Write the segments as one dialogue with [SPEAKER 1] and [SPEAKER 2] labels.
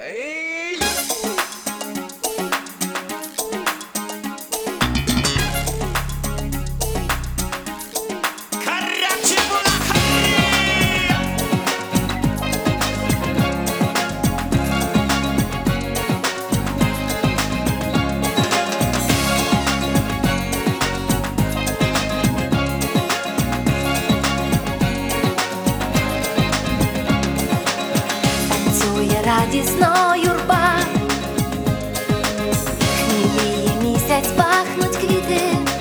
[SPEAKER 1] Ей!
[SPEAKER 2] Танцює радісно юрба, хміліє місяць, пахнуть квіти,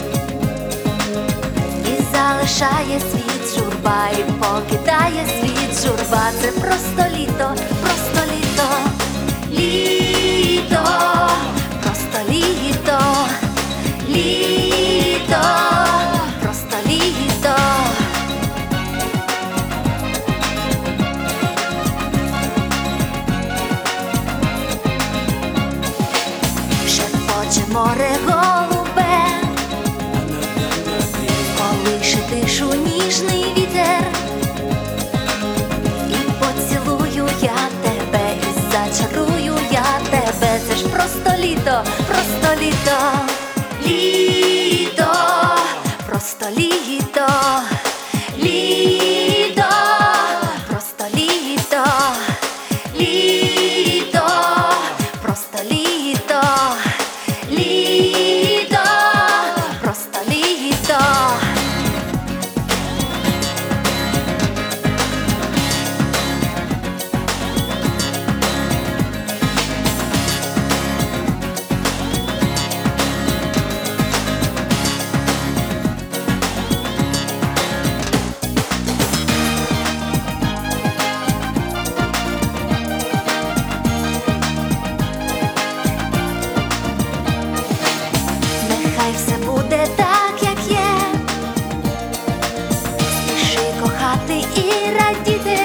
[SPEAKER 2] і залишає світ журба, і покидає світ журба. Це просто літо, просто літо, літо, просто літо, літо, просто літо. Шепоче море голубе, колише тишу ніжний вітер, і поцілую я тебе, і зачарую я тебе. Це ж просто літо, просто літо, літо, просто літо, літо, просто літо, літо, просто літо, літо, просто літо. Нехай все буде так, як є, спіши кохати і радіти.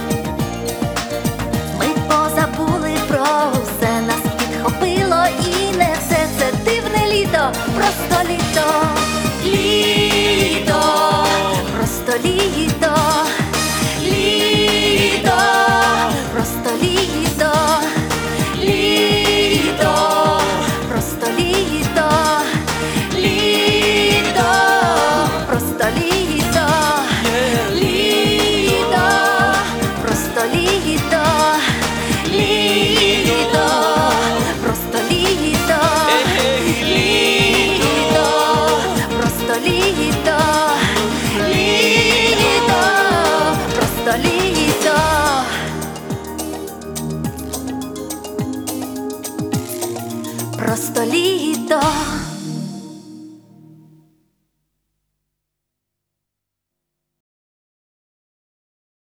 [SPEAKER 2] Ми позабули про усе, нас підхопило і несе. Це дивне літо, просто літо, літо, просто літо, літо, просто літо, літо, просто літо, літо, просто літо, літо, просто літо, літо, просто літо, літо, просто літо, літо, просто літо. Просто літо.